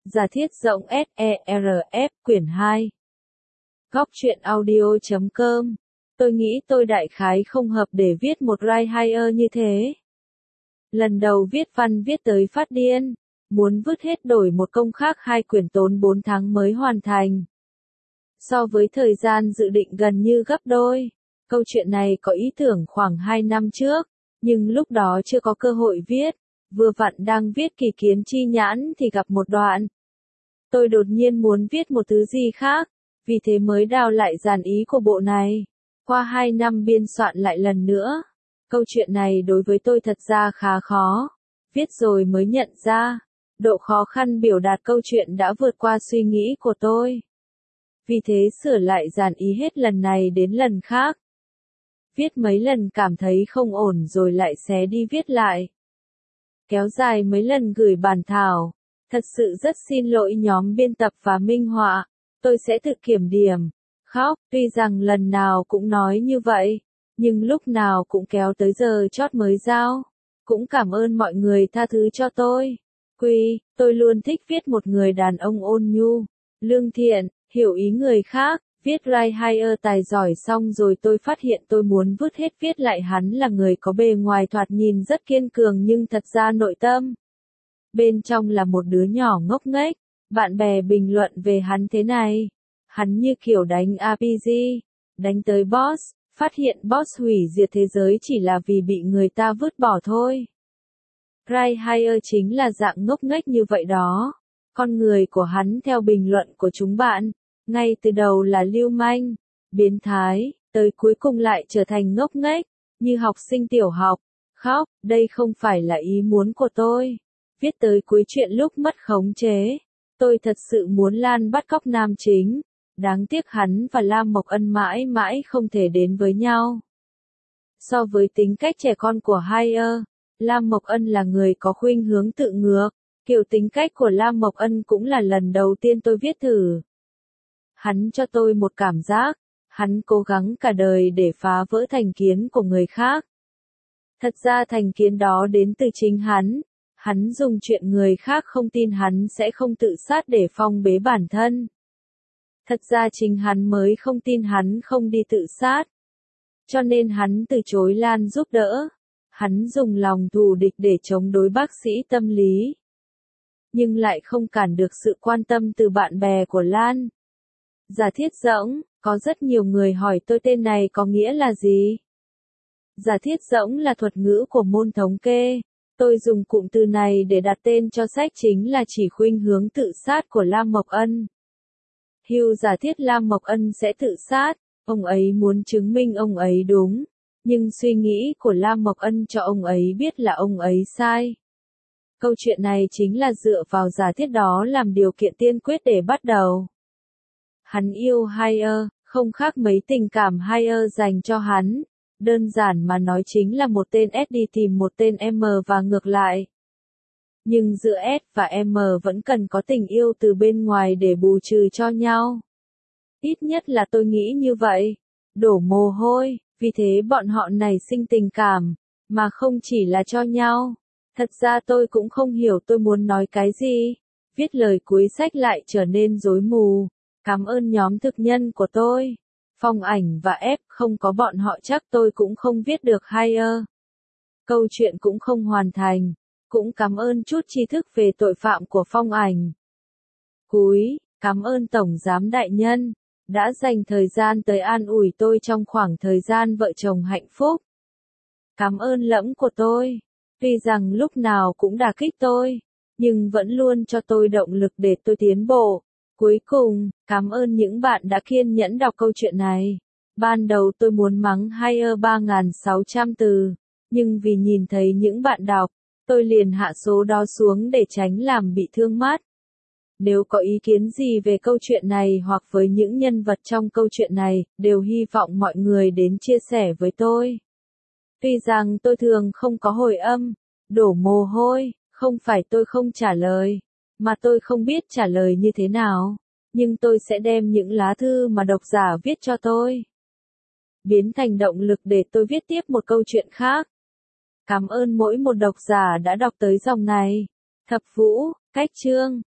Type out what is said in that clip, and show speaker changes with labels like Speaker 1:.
Speaker 1: Giả thiết rộng SERF quyển 2. Góc truyện audio.com. Tôi nghĩ tôi đại khái không hợp để viết một right hire như thế. Lần đầu viết văn viết tới phát điên, muốn vứt hết đổi một công khác 2 quyển tốn 4 tháng mới hoàn thành. So với thời gian dự định gần như gấp đôi, câu chuyện này có ý tưởng khoảng 2 năm trước, nhưng lúc đó chưa có cơ hội viết, vừa vặn đang viết kỳ kiến chi nhãn thì gặp một đoạn. Tôi đột nhiên muốn viết một thứ gì khác, vì thế mới đào lại dàn ý của bộ này. Qua 2 năm biên soạn lại lần nữa, câu chuyện này đối với tôi thật ra khá khó. Viết rồi mới nhận ra, độ khó khăn biểu đạt câu chuyện đã vượt qua suy nghĩ của tôi. Vì thế sửa lại dàn ý hết lần này đến lần khác. Viết mấy lần cảm thấy không ổn rồi lại xé đi viết lại. Kéo dài mấy lần gửi bản thảo. Thật sự rất xin lỗi nhóm biên tập và minh họa. Tôi sẽ tự kiểm điểm. Khóc, tuy rằng lần nào cũng nói như vậy, nhưng lúc nào cũng kéo tới giờ chót mới giao. Cũng cảm ơn mọi người tha thứ cho tôi. Tôi luôn thích viết một người đàn ông ôn nhu, lương thiện, hiểu ý người khác. Viết right hire tài giỏi xong rồi tôi phát hiện tôi muốn vứt hết viết lại hắn là người có bề ngoài thoạt nhìn rất kiên cường nhưng thật ra nội tâm bên trong là một đứa nhỏ ngốc nghếch. Bạn bè bình luận về hắn thế này. Hắn như kiểu đánh RPG, đánh tới boss, phát hiện boss hủy diệt thế giới chỉ là vì bị người ta vứt bỏ thôi. Right hire chính là dạng ngốc nghếch như vậy đó. Con người của hắn theo bình luận của chúng bạn, ngay từ đầu là lưu manh, biến thái, tới cuối cùng lại trở thành ngốc nghếch, như học sinh tiểu học. Khóc, đây không phải là ý muốn của tôi. Viết tới cuối chuyện lúc mất khống chế, tôi thật sự muốn Lan bắt cóc nam chính. Đáng tiếc hắn và Lam Mộc Ân mãi mãi không thể đến với nhau. So với tính cách trẻ con của Hire, Lam Mộc Ân là người có khuynh hướng tự ngược. Kiểu tính cách của Lam Mộc Ân cũng là lần đầu tiên tôi viết thử. Hắn cho tôi một cảm giác, hắn cố gắng cả đời để phá vỡ thành kiến của người khác. Thật ra thành kiến đó đến từ chính hắn. Hắn dùng chuyện người khác không tin hắn sẽ không tự sát để phong bế bản thân. Thật ra chính hắn mới không tin hắn không đi tự sát. Cho nên hắn từ chối Lan giúp đỡ. Hắn dùng lòng thù địch để chống đối bác sĩ tâm lý. Nhưng lại không cản được sự quan tâm từ bạn bè của Lan. Giả thiết rỗng, có rất nhiều người hỏi tôi tên này có nghĩa là gì? Giả thiết rỗng là thuật ngữ của môn thống kê. Tôi dùng cụm từ này để đặt tên cho sách chính là chỉ khuynh hướng tự sát của Lam Mộc Ân. Hugh giả thiết Lam Mộc Ân sẽ tự sát, ông ấy muốn chứng minh ông ấy đúng, nhưng suy nghĩ của Lam Mộc Ân cho ông ấy biết là ông ấy sai. Câu chuyện này chính là dựa vào giả thiết đó làm điều kiện tiên quyết để bắt đầu. Hắn yêu Hire, không khác mấy tình cảm Hire dành cho hắn. Đơn giản mà nói chính là một tên S đi tìm một tên M và ngược lại. Nhưng giữa S và M vẫn cần có tình yêu từ bên ngoài để bù trừ cho nhau. Ít nhất là tôi nghĩ như vậy. Đổ mồ hôi, vì thế bọn họ nảy sinh tình cảm, mà không chỉ là cho nhau. Thật ra tôi cũng không hiểu tôi muốn nói cái gì. Viết lời cuối sách lại trở nên rối mù. Cảm ơn nhóm thực nhân của tôi. Phong Ảnh và F, không có bọn họ chắc tôi cũng không viết được Hire. Câu chuyện cũng không hoàn thành. Cũng cảm ơn chút tri thức về tội phạm của Phong Ảnh. Cuối, cảm ơn Tổng Giám Đại Nhân, đã dành thời gian tới an ủi tôi trong khoảng thời gian vợ chồng hạnh phúc. Cảm ơn Lẫm của tôi, tuy rằng lúc nào cũng đả kích tôi, nhưng vẫn luôn cho tôi động lực để tôi tiến bộ. Cuối cùng, cảm ơn những bạn đã kiên nhẫn đọc câu chuyện này. Ban đầu tôi muốn mắng Hire 3.600 từ, nhưng vì nhìn thấy những bạn đọc, tôi liền hạ số đó xuống để tránh làm bị thương mắt. Nếu có ý kiến gì về câu chuyện này hoặc với những nhân vật trong câu chuyện này, đều hy vọng mọi người đến chia sẻ với tôi. Tuy rằng tôi thường không có hồi âm, đổ mồ hôi, không phải tôi không trả lời, mà tôi không biết trả lời như thế nào, nhưng tôi sẽ đem những lá thư mà độc giả viết cho tôi biến thành động lực để tôi viết tiếp một câu chuyện khác. Cảm ơn mỗi một độc giả đã đọc tới dòng này. Thập Vũ, Cách Chương